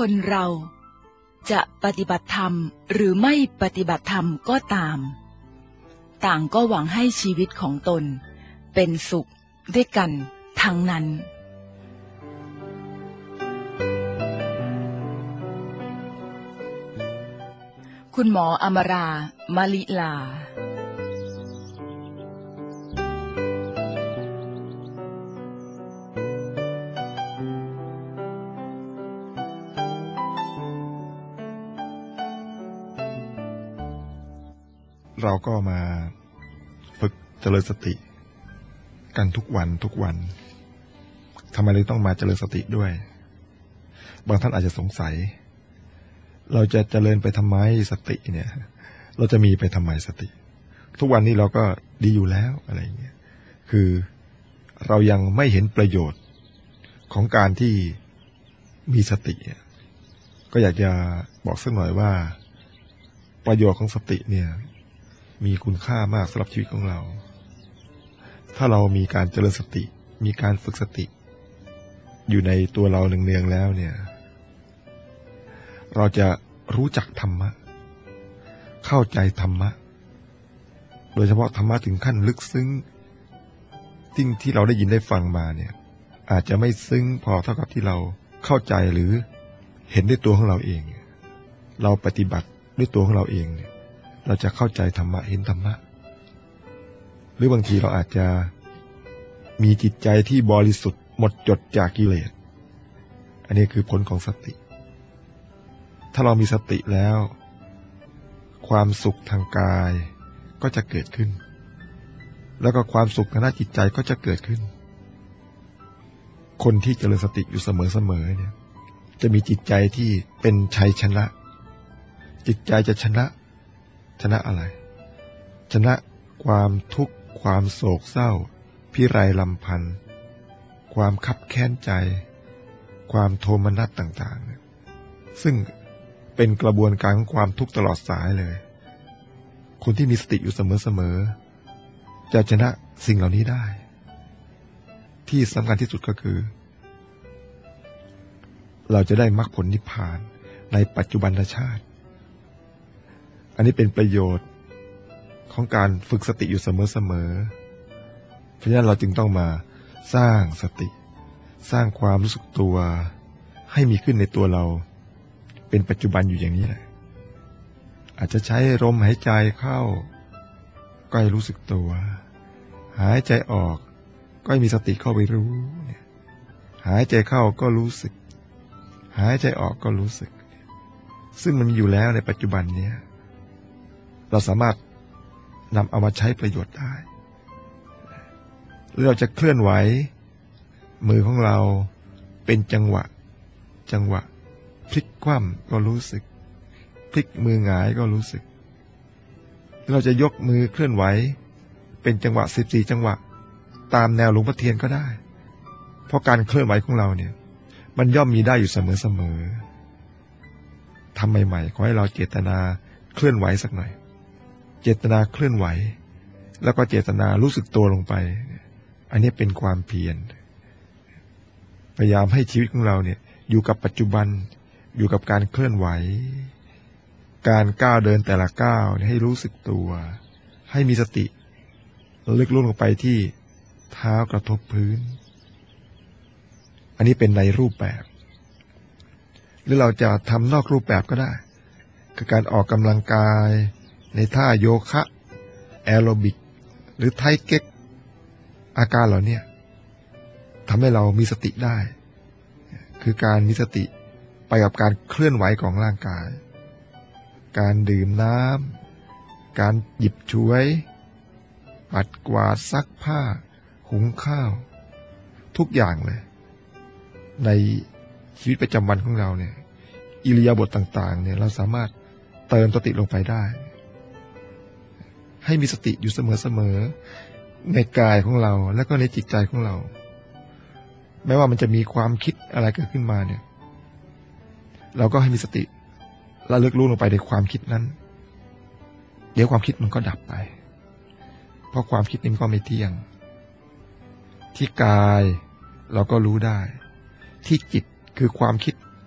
คนเราจะปฏิบัติธรรมหรือไม่ปฏิบัติธรรมก็ตามต่างก็หวังให้ชีวิตของตนเป็นสุขด้วยกันทั้งนั้นคุณหมออมรามลิลาเราก็มาฝึกเจริญสติกันทุกวันทำไมเราต้องมาเจริญสติด้วยบางท่านอาจจะสงสัยเราจะเจริญไปทำไมสติเนี่ยเราจะมีไปทำไมสติทุกวันนี้เราก็ดีอยู่แล้วอะไรอย่างเงี้ยคือเรายังไม่เห็นประโยชน์ของการที่มีสติก็อยากจะบอกสักหน่อยว่าประโยชน์ของสติเนี่ยมีคุณค่ามากสำหรับชีวิตของเราถ้าเรามีการเจริญสติมีการฝึกสติอยู่ในตัวเราเนืองๆแล้วเนี่ยเราจะรู้จักธรรมะเข้าใจธรรมะโดยเฉพาะธรรมะถึงขั้นลึกซึ้งสิ่งที่เราได้ยินได้ฟังมาเนี่ยอาจจะไม่ซึ้งพอเท่ากับที่เราเข้าใจหรือเห็นด้วยตัวของเราเองเราปฏิบัติด้วยตัวของเราเองเนี่ยเราจะเข้าใจธรรมะเห็นธรรมะหรือบางทีเราอาจจะมีจิตใจที่บริสุทธิ์หมดจดจากกิเลสอันนี้คือผลของสติถ้าเรามีสติแล้วความสุขทางกายก็จะเกิดขึ้นแล้วก็ความสุขทางด้านจิตใจก็จะเกิดขึ้นคนที่เจริญสติอยู่เสมอๆเนี่ยจะมีจิตใจที่เป็นชัยชนะจิตใจจะชนะอะไรชนะความทุกข์ความโศกเศร้าพิไรลำพันธ์ความคับแค้นใจความโทมนัสต่างๆซึ่งเป็นกระบวนการของความทุกข์ตลอดสายเลยคนที่มีสติอยู่เสมอๆจะชนะสิ่งเหล่านี้ได้ที่สำคัญที่สุดก็คือเราจะได้มรรคผลนิพพานในปัจจุบันชาติอันนี้เป็นประโยชน์ของการฝึกสติอยู่เสมอๆเพราะฉะนั้นเราจึงต้องมาสร้างสติสร้างความรู้สึกตัวให้มีขึ้นในตัวเราเป็นปัจจุบันอยู่อย่างนี้แหละอาจจะใช้ลมหายใจเข้าก็ให้รู้สึกตัวหายใจออกก็ให้มีสติเข้าไปรู้หายใจเข้าก็รู้สึกหายใจออกก็รู้สึกซึ่งมันมีอยู่แล้วในปัจจุบันนี้เราสามารถนำเอามาใช้ประโยชน์ได้หรือเราจะเคลื่อนไหวมือของเราเป็นจังหวะพลิกคว่ำก็รู้สึกพลิกมือหงายก็รู้สึกเราจะยกมือเคลื่อนไหวเป็นจังหวะ14จังหวะตามแนวหลวงพ่อเทียนก็ได้เพราะการเคลื่อนไหวของเราเนี่ยมันย่อมมีได้อยู่เสมอทำใหม่ๆขอให้เราเจตนาเคลื่อนไหวสักหน่อยเจตนาเคลื่อนไหวแล้วก็เจตนารู้สึกตัวลงไปอันนี้เป็นความเพียรพยายามให้ชีวิตของเราเนี่ยอยู่กับปัจจุบันอยู่กับการเคลื่อนไหวการก้าวเดินแต่ละก้าวให้รู้สึกตัวให้มีสติลึกลงไปที่เท้ากระทบพื้นอันนี้เป็นในรูปแบบหรือเราจะทำนอกรูปแบบก็ได้คือการออกกำลังกายในท่าโยคะแอโรบิกหรือไทเก๊กอาการเหล่านี้ทำให้เรามีสติได้คือการมีสติไปกับการเคลื่อนไหวของร่างกายการดื่มน้ำการหยิบฉวยปัดกวาดซักผ้าหุงข้าวทุกอย่างเลยในชีวิตประจำวันของเราเนี่ยอิริยาบถต่างๆเนี่ยเราสามารถเติมสติลงไปได้ให้มีสติอยู่เสมอๆในกายของเราแล้วก็ในจิตใจของเราแม้ว่ามันจะมีความคิดอะไรเกิดขึ้นมาเนี่ยเราก็ให้มีสติระลึกรู้ลงไปในความคิดนั้นเดี๋ยวความคิดมันก็ดับไปเพราะความคิดนี้ก็ไม่เที่ยงที่กายเราก็รู้ได้ที่จิตคือความคิด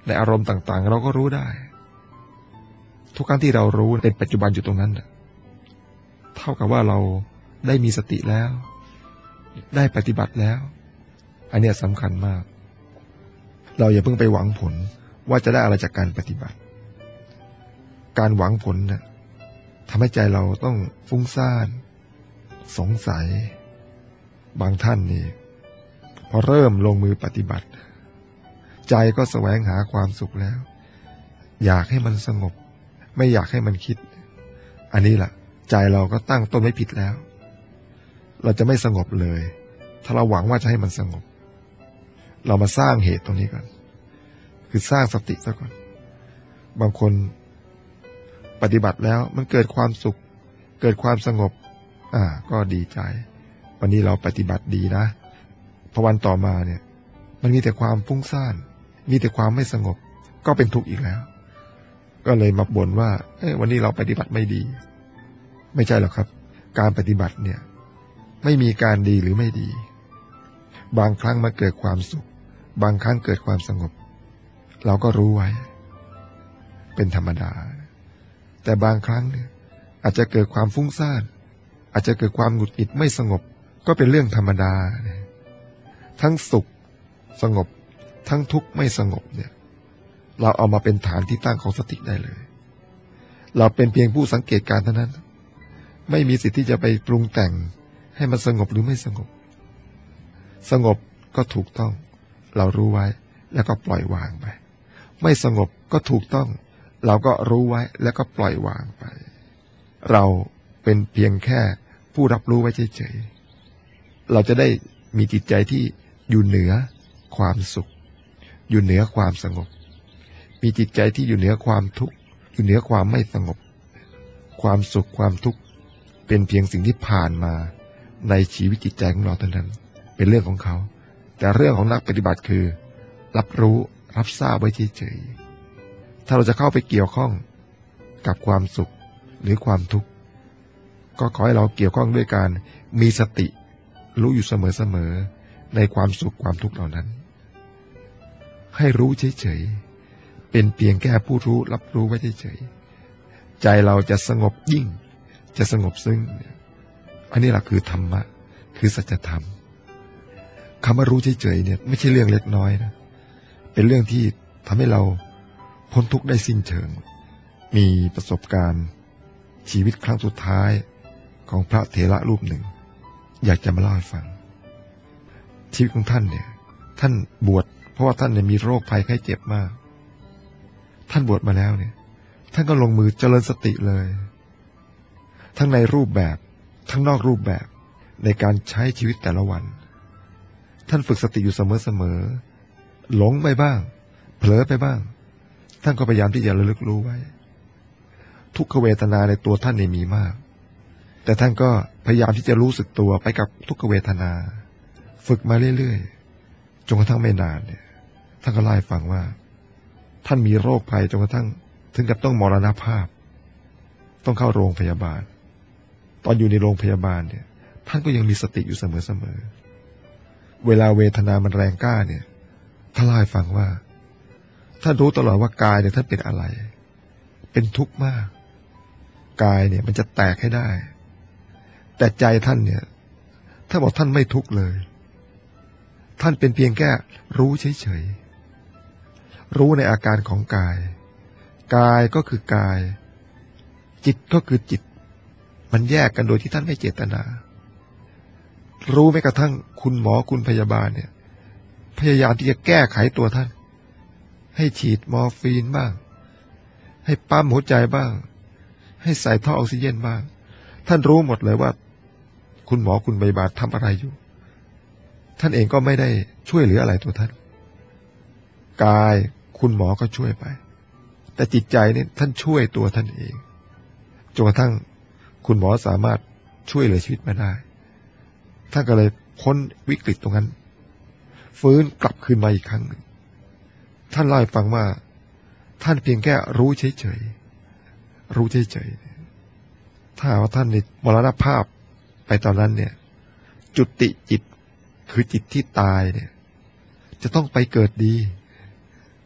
ในอารมณ์ต่างๆเราก็รู้ได้ทุกครั้งที่เรารู้เป็นปัจจุบันอยู่ตรงนั้นเท่ากับว่าเราได้มีสติแล้วได้ปฏิบัติแล้วอันนี้สำคัญมากเราอย่าเพิ่งไปหวังผลว่าจะได้อะไรจากการปฏิบัติการหวังผลน่ะทำให้ใจเราต้องฟุ้งซ่านสงสัยบางท่านนี่พอเริ่มลงมือปฏิบัติใจก็แสวงหาความสุขแล้วอยากให้มันสงบไม่อยากให้มันคิดอันนี้แหละใจเราก็ตั้งต้นไว้ผิดแล้วเราจะไม่สงบเลยถ้าเราหวังว่าจะให้มันสงบเรามาสร้างเหตุตรงนี้ก่อนคือสร้างสติซะก่อนบางคนปฏิบัติแล้วมันเกิดความสุขเกิดความสงบก็ดีใจวันนี้เราปฏิบัติดีนะพอวันต่อมาเนี่ยมันมีแต่ความฟุ้งซ่านมีแต่ความไม่สงบก็เป็นทุกข์อีกแล้วก็เลยมาบ่นว่าวันนี้เราปฏิบัติไม่ดีไม่ใช่หรอกครับการปฏิบัติเนี่ยไม่มีการดีหรือไม่ดีบางครั้งมันเกิดความสุขบางครั้งเกิดความสงบเราก็รู้ไว้เป็นธรรมดาแต่บางครั้งเนี่ยอาจจะเกิดความฟุ้งซ่านอาจจะเกิดความหงุดหงิดไม่สงบก็เป็นเรื่องธรรมดาทั้งสุขสงบทั้งทุกข์ไม่สงบเนี่ยเราเอามาเป็นฐานที่ตั้งของสติได้เลยเราเป็นเพียงผู้สังเกตการณ์เท่านั้นไม่มีสิทธิ์ที่จะไปปรุงแต่งให้มันสงบหรือไม่สงบสงบก็ถูกต้องเรารู้ไว้แล้วก็ปล่อยวางไปไม่สงบก็ถูกต้องเราก็รู้ไว้แล้วก็ปล่อยวางไปเราเป็นเพียงแค่ผู้รับรู้ไว้เฉยๆเราจะได้มีจิตใจที่อยู่เหนือความสุขอยู่เหนือความสงบมีจิตใจที่อยู่เหนือความทุกข์อยู่เหนือความไม่สงบความสุขความทุกข์เป็นเพียงสิ่งที่ผ่านมาในชีวิตจิตใจของเราเท่านั้นเป็นเรื่องของเขาแต่เรื่องของนักปฏิบัติคือรับรู้รับทราบไว้เฉยๆถ้าเราจะเข้าไปเกี่ยวข้องกับความสุขหรือความทุกข์ก็ขอให้เราเกี่ยวข้องด้วยการมีสติรู้อยู่เสมอๆในความสุขความทุกข์เหล่านั้นให้รู้เฉยๆเป็นเพียงแค่ผู้รู้รับรู้ไว้เฉยๆใจเราจะสงบยิ่งจะสงบซึ้งอันนี้แหละคือธรรมะคือสัจธรรมคำว่ารู้เฉยๆเนี่ยไม่ใช่เรื่องเล็กน้อยนะเป็นเรื่องที่ทำให้เราพ้นทุกข์ได้สิ้นเชิงมีประสบการณ์ชีวิตครั้งสุดท้ายของพระเถระรูปหนึ่งอยากจะมาเล่าให้ฟังชีวิตของท่านเนี่ยท่านบวชเพราะว่าท่านเนี่ยมีโรคภัยไข้เจ็บมากท่านบวชมาแล้วเนี่ยท่านก็ลงมือเจริญสติเลยทั้งในรูปแบบทั้งนอกรูปแบบในการใช้ชีวิตแต่ละวันท่านฝึกสติอยู่เสมอๆหลงไปบ้างเผลอไปบ้างท่านก็พยายามที่จะระลึกรู้ไว้ทุกขเวทนาในตัวท่านเนี่ยมีมากแต่ท่านก็พยายามที่จะรู้สึกตัวไปกับทุกขเวทนาฝึกมาเรื่อยๆจนกระทั่งไม่นานเนี่ยท่านก็เล่าให้ฟังว่าท่านมีโรคภัยจนกระทั่งถึงกับต้องมรณภาพต้องเข้าโรงพยาบาลตอนอยู่ในโรงพยาบาลเนี่ยท่านก็ยังมีสติอยู่เสมอๆเวลาเวทนามันแรงกล้าเนี่ยท่านเล่าให้ฟังว่าท่านรู้ตลอดว่ากายเนี่ยท่านเป็นอะไรเป็นทุกข์มากกายเนี่ยมันจะแตกให้ได้แต่ใจท่านเนี่ยถ้าบอกท่านไม่ทุกข์เลยท่านเป็นเพียงแค่รู้เฉยๆรู้ในอาการของกายกายก็คือกายจิตก็คือจิตมันแยกกันโดยที่ท่านไม่เจตนารู้แม้กระทั่งคุณหมอคุณพยาบาลเนี่ยพยายามที่จะแก้ไขตัวท่านให้ฉีดมอร์ฟีนบ้างให้ปั๊มหัวใจบ้างให้ใส่ท่อออกซิเจนบ้างท่านรู้หมดเลยว่าคุณหมอคุณพยาบาลทำอะไรอยู่ท่านเองก็ไม่ได้ช่วยเหลืออะไรตัวท่านกายคุณหมอก็ช่วยไปแต่จิตใจนี่ท่านช่วยตัวท่านเองจนกระทั่งคุณหมอสามารถช่วยเหลือชีวิตมาได้ท่านก็เลยพ้นวิกฤตตรงนั้นฟื้นกลับคืนมาอีกครั้งหนึ่งท่านเล่าให้ฟังว่าท่านเพียงแค่รู้เฉยๆรู้เฉยๆถ้าว่าท่านนี่มรณภาพไปตอนนั้นเนี่ยจุติจิตคือจิตที่ตายเนี่ยจะต้องไปเกิดดีเพ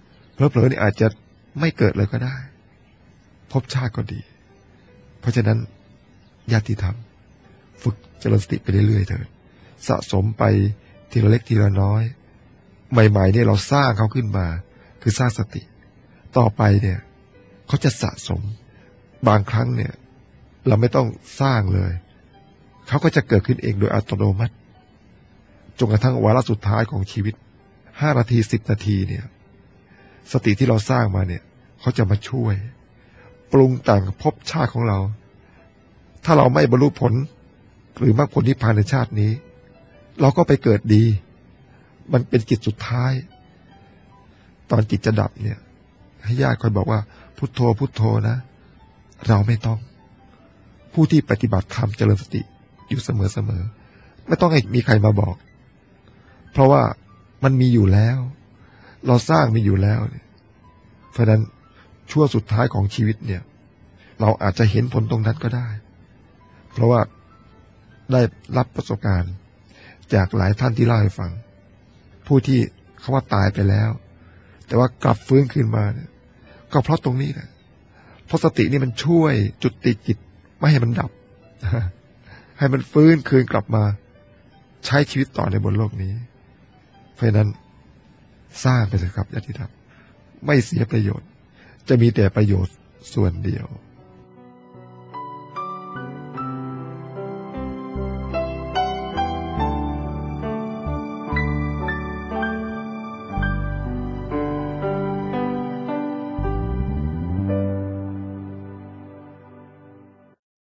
ผลอๆนี่อาจจะไม่เกิดเลยก็ได้ภพชาติก็ดีเพราะฉะนั้นญาติธรรมฝึกเจริญสติไปเรื่อยๆเถิดสะสมไปทีละเล็กทีละน้อยใหม่ๆเนี่ยเราสร้างเขาขึ้นมาคือสร้างสติต่อไปเนี่ยเขาจะสะสมบางครั้งเนี่ยเราไม่ต้องสร้างเลยเขาก็จะเกิดขึ้นเองโดยอัตโนมัติจนกระทั่งวาระสุดท้ายของชีวิต5 นาที10 นาทีเนี่ยสติที่เราสร้างมาเนี่ยเขาจะมาช่วยปรุงแต่งภพชาติของเราถ้าเราไม่บรรลุผลหรือมรรคผลนิพพานในชาตินี้เราก็ไปเกิดดีมันเป็นจิตสุดท้ายตอนจิตจะดับเนี่ยให้ญาติคอยบอกว่าพุทโธพุทโธนะเราไม่ต้องผู้ที่ปฏิบัติธรรมเจริญสติอยู่เสมอๆไม่ต้องให้มีใครมาบอกเพราะว่ามันมีอยู่แล้วเราสร้างมีอยู่แล้วเพราะนั้นช่วงสุดท้ายของชีวิตเนี่ยเราอาจจะเห็นผลตรงนั้นก็ได้เพราะว่าได้รับประสบการณ์จากหลายท่านที่เล่าให้ฟังผู้ที่เขาว่าตายไปแล้วแต่ว่ากลับฟื้นขึ้นมาเนี่ยก็เพราะตรงนี้แหละเพราะสตินี่มันช่วยจุติจิตไม่ให้มันดับให้มันฟื้นคืนกลับมาใช้ชีวิตต่อในบนโลกนี้เพราะนั้นสร้างไปเลยครับญาติธรรมไม่เสียประโยชน์จะมีแต่ประโยชน์ส่วนเดียว